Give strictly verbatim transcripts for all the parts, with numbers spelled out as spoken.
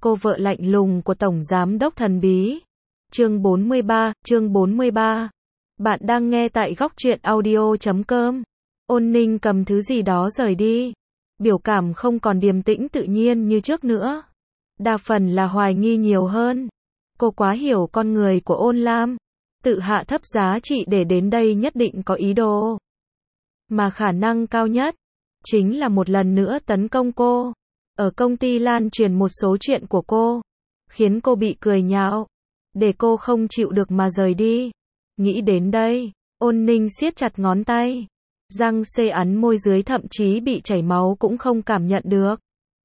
cô vợ lạnh lùng của Tổng Giám đốc thần bí. Chương bốn mươi ba, chương bốn mươi ba. Bạn đang nghe tại góc truyện audio chấm com. Ôn Ninh cầm thứ gì đó rời đi. Biểu cảm không còn điềm tĩnh tự nhiên như trước nữa. Đa phần là hoài nghi nhiều hơn. Cô quá hiểu con người của Ôn Lam. Tự hạ thấp giá trị để đến đây nhất định có ý đồ. Mà khả năng cao nhất chính là một lần nữa tấn công cô. Ở công ty lan truyền một số chuyện của cô, khiến cô bị cười nhạo, để cô không chịu được mà rời đi. Nghĩ đến đây, Ôn Ninh siết chặt ngón tay, răng xê ấn môi dưới thậm chí bị chảy máu cũng không cảm nhận được.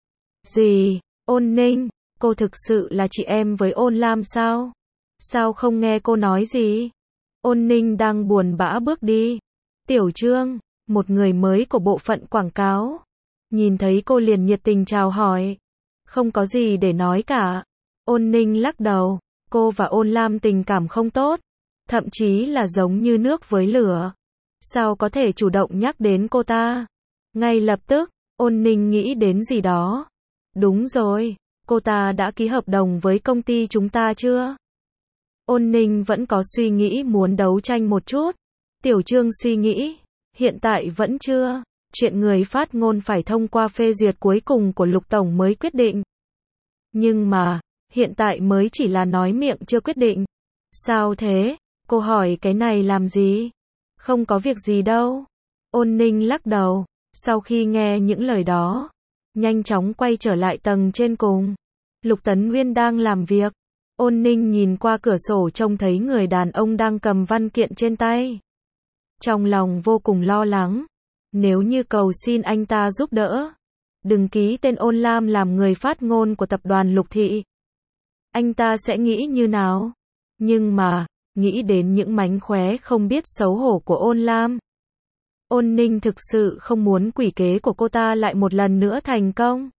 Gì? Ôn Ninh, cô thực sự là chị em với Ôn Lam sao? Sao không nghe cô nói gì? Ôn Ninh đang buồn bã bước đi. Tiểu Trương, một người mới của bộ phận quảng cáo, nhìn thấy cô liền nhiệt tình chào hỏi. Không có gì để nói cả. Ôn Ninh lắc đầu. Cô và Ôn Lam tình cảm không tốt, thậm chí là giống như nước với lửa. Sao có thể chủ động nhắc đến cô ta? Ngay lập tức, Ôn Ninh nghĩ đến gì đó. Đúng rồi, cô ta đã ký hợp đồng với công ty chúng ta chưa? Ôn Ninh vẫn có suy nghĩ muốn đấu tranh một chút. Tiểu Trương suy nghĩ, hiện tại vẫn chưa. Chuyện người phát ngôn phải thông qua phê duyệt cuối cùng của Lục Tổng mới quyết định. Nhưng mà, hiện tại mới chỉ là nói miệng chưa quyết định. Sao thế? Cô hỏi cái này làm gì? Không có việc gì đâu. Ôn Ninh lắc đầu. Sau khi nghe những lời đó, nhanh chóng quay trở lại tầng trên cùng. Lục Tấn Nguyên đang làm việc. Ôn Ninh nhìn qua cửa sổ trông thấy người đàn ông đang cầm văn kiện trên tay. Trong lòng vô cùng lo lắng. Nếu như cầu xin anh ta giúp đỡ, đừng ký tên Ôn Lam làm người phát ngôn của tập đoàn Lục Thị, anh ta sẽ nghĩ như nào? Nhưng mà, nghĩ đến những mánh khóe không biết xấu hổ của Ôn Lam, Ôn Ninh thực sự không muốn quỷ kế của cô ta lại một lần nữa thành công.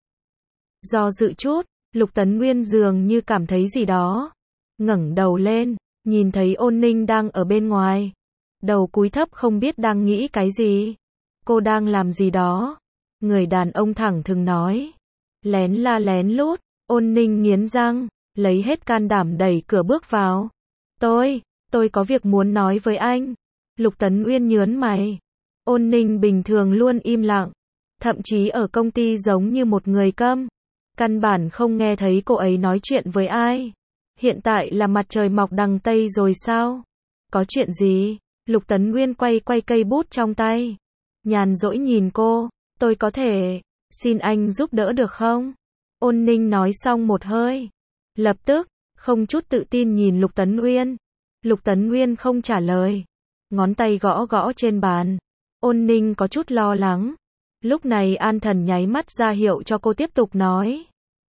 Do dự chút, Lục Tấn Nguyên dường như cảm thấy gì đó, ngẩng đầu lên, nhìn thấy Ôn Ninh đang ở bên ngoài, đầu cúi thấp không biết đang nghĩ cái gì. Cô đang làm gì đó? Người đàn ông thẳng thừng nói. Lén la lén lút. Ôn Ninh nghiến răng, lấy hết can đảm đẩy cửa bước vào. Tôi, tôi có việc muốn nói với anh. Lục Tấn Uyên nhớn mày. Ôn Ninh bình thường luôn im lặng, thậm chí ở công ty giống như một người câm, căn bản không nghe thấy cô ấy nói chuyện với ai. Hiện tại là mặt trời mọc đằng Tây rồi sao? Có chuyện gì? Lục Tấn Uyên quay quay cây bút trong tay, nhàn rỗi nhìn cô. Tôi có thể xin anh giúp đỡ được không? Ôn Ninh nói xong một hơi, lập tức không chút tự tin nhìn Lục Tấn Uyên. Lục Tấn Uyên không trả lời, ngón tay gõ gõ trên bàn. Ôn Ninh có chút lo lắng. Lúc này An Thần nháy mắt ra hiệu cho cô tiếp tục nói.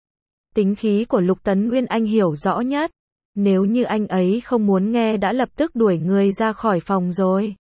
Tính khí của Lục Tấn Uyên anh hiểu rõ nhất. Nếu như anh ấy không muốn nghe đã lập tức đuổi người ra khỏi phòng rồi.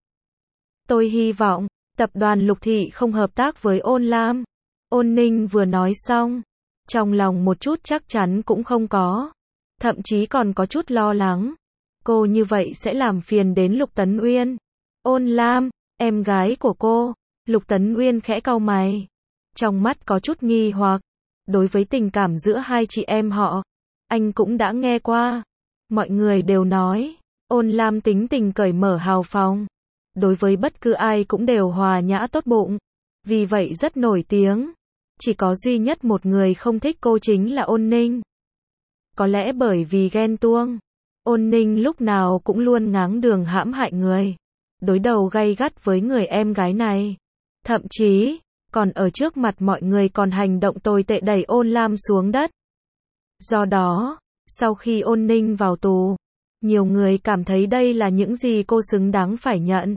Tôi hy vọng tập đoàn Lục Thị không hợp tác với Ôn Lam. Ôn Ninh vừa nói xong, trong lòng một chút chắc chắn cũng không có, thậm chí còn có chút lo lắng. Cô như vậy sẽ làm phiền đến Lục Tấn Uyên. Ôn Lam, em gái của cô. Lục Tấn Uyên khẽ cau mày, trong mắt có chút nghi hoặc. Đối với tình cảm giữa hai chị em họ, anh cũng đã nghe qua. Mọi người đều nói, Ôn Lam tính tình cởi mở hào phóng, đối với bất cứ ai cũng đều hòa nhã tốt bụng, vì vậy rất nổi tiếng. Chỉ có duy nhất một người không thích cô chính là Ôn Ninh. Có lẽ bởi vì ghen tuông, Ôn Ninh lúc nào cũng luôn ngáng đường hãm hại người, đối đầu gay gắt với người em gái này. Thậm chí, còn ở trước mặt mọi người còn hành động tồi tệ đẩy Ôn Lam xuống đất. Do đó, sau khi Ôn Ninh vào tù, nhiều người cảm thấy đây là những gì cô xứng đáng phải nhận.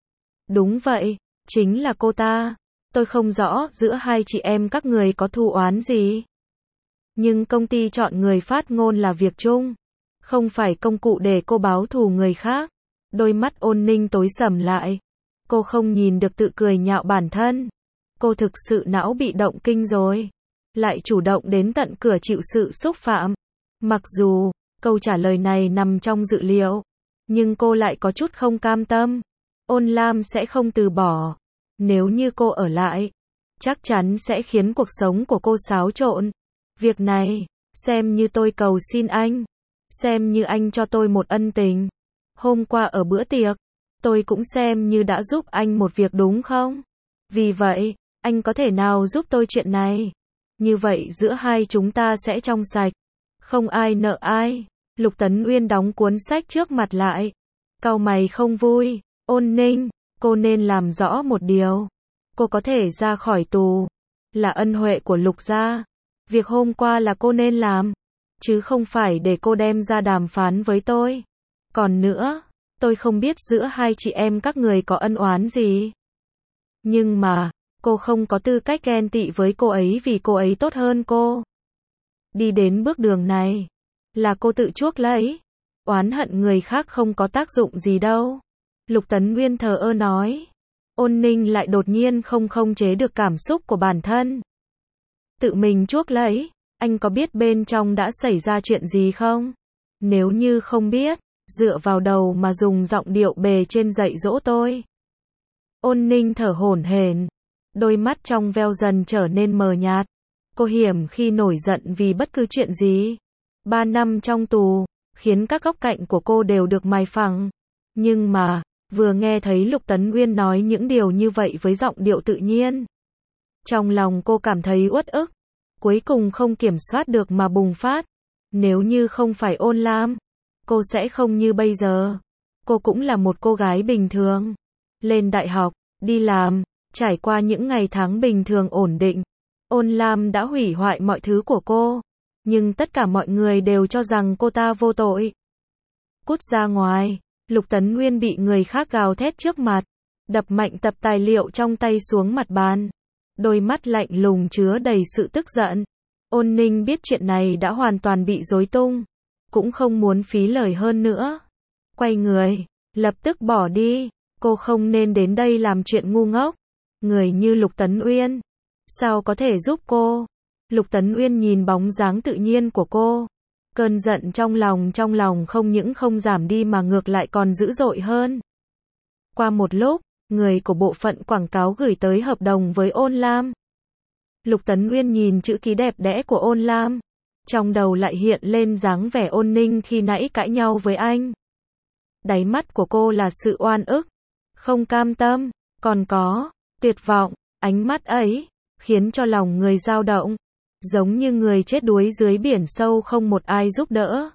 Đúng vậy, chính là cô ta. Tôi không rõ giữa hai chị em các người có thù oán gì. Nhưng công ty chọn người phát ngôn là việc chung, không phải công cụ để cô báo thù người khác. Đôi mắt Ôn Ninh tối sầm lại. Cô không nhìn được tự cười nhạo bản thân. Cô thực sự não bị động kinh rồi. Lại chủ động đến tận cửa chịu sự xúc phạm. Mặc dù, câu trả lời này nằm trong dự liệu, nhưng cô lại có chút không cam tâm. Ôn Lam sẽ không từ bỏ. Nếu như cô ở lại, chắc chắn sẽ khiến cuộc sống của cô xáo trộn. Việc này, Xem như tôi cầu xin anh. Xem như anh cho tôi một ân tình. Hôm qua ở bữa tiệc, tôi cũng xem như đã giúp anh một việc đúng không? Vì vậy, anh có thể nào giúp tôi chuyện này? Như vậy giữa hai chúng ta sẽ trong sạch. Không ai nợ ai. Lục Tấn Uyên đóng cuốn sách trước mặt lại. Cau mày không vui. Ôn Ninh, cô nên làm rõ một điều. Cô có thể ra khỏi tù. Là ân huệ của Lục gia. Việc hôm qua là cô nên làm. Chứ không phải để cô đem ra đàm phán với tôi. Còn nữa, tôi không biết giữa hai chị em các người có ân oán gì. Nhưng mà, cô không có tư cách ghen tị với cô ấy vì cô ấy tốt hơn cô. Đi đến bước đường này, là cô tự chuốc lấy. Oán hận người khác không có tác dụng gì đâu. Lục Tấn Uyên thờ ơ nói. Ôn Ninh lại đột nhiên không khống chế được cảm xúc của bản thân. Tự mình chuốc lấy, anh có biết bên trong đã xảy ra chuyện gì không? Nếu như không biết, dựa vào đầu mà dùng giọng điệu bề trên dạy dỗ tôi. Ôn Ninh thở hổn hển, đôi mắt trong veo dần trở nên mờ nhạt. Cô hiểm khi nổi giận vì bất cứ chuyện gì. Ba năm trong tù, khiến các góc cạnh của cô đều được mài phẳng. Nhưng mà, vừa nghe thấy Lục Tấn Uyên nói những điều như vậy với giọng điệu tự nhiên. Trong lòng cô cảm thấy uất ức, cuối cùng không kiểm soát được mà bùng phát. Nếu như không phải Ôn Lam, cô sẽ không như bây giờ. Cô cũng là một cô gái bình thường. Lên đại học, đi làm, trải qua những ngày tháng bình thường ổn định. Ôn Lam đã hủy hoại mọi thứ của cô. Nhưng tất cả mọi người đều cho rằng cô ta vô tội. Cút ra ngoài. Lục Tấn Uyên bị người khác gào thét trước mặt. Đập mạnh tập tài liệu trong tay xuống mặt bàn. Đôi mắt lạnh lùng chứa đầy sự tức giận. Ôn Ninh biết chuyện này đã hoàn toàn bị rối tung. Cũng không muốn phí lời hơn nữa. Quay người, lập tức bỏ đi. Cô không nên đến đây làm chuyện ngu ngốc. Người như Lục Tấn Uyên, sao có thể giúp cô? Lục Tấn Uyên nhìn bóng dáng tự nhiên của cô. Cơn giận trong lòng trong lòng không những không giảm đi mà ngược lại còn dữ dội hơn. Qua một lúc, người của bộ phận quảng cáo gửi tới hợp đồng với Ôn Lam. Lục Tấn Uyên nhìn chữ ký đẹp đẽ của Ôn Lam. Trong đầu lại hiện lên dáng vẻ Ôn Ninh khi nãy cãi nhau với anh. Đáy mắt của cô là sự oan ức, không cam tâm, còn có tuyệt vọng. Ánh mắt ấy khiến cho lòng người dao động, giống như người chết đuối dưới biển sâu không một ai giúp đỡ.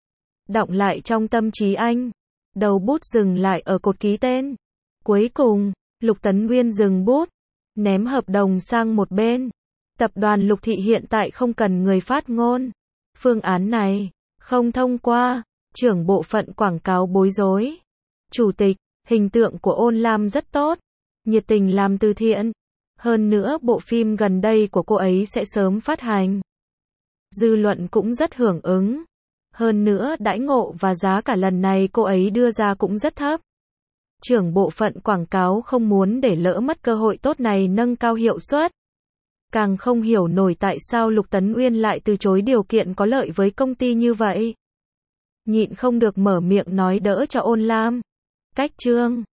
Đọng lại trong tâm trí anh. Đầu bút dừng lại ở cột ký tên. Cuối cùng, Lục Tấn Uyên dừng bút, ném hợp đồng sang một bên. Tập đoàn Lục Thị hiện tại không cần người phát ngôn. Phương án này không thông qua. Trưởng bộ phận quảng cáo bối rối. Chủ tịch, hình tượng của Ôn Lam rất tốt, nhiệt tình làm từ thiện. Hơn nữa bộ phim gần đây của cô ấy sẽ sớm phát hành. Dư luận cũng rất hưởng ứng. Hơn nữa đãi ngộ và giá cả lần này cô ấy đưa ra cũng rất thấp. Trưởng bộ phận quảng cáo không muốn để lỡ mất cơ hội tốt này nâng cao hiệu suất. Càng không hiểu nổi tại sao Lục Tấn Uyên lại từ chối điều kiện có lợi với công ty như vậy. Nhịn không được mở miệng nói đỡ cho Ôn Lam. Cách chương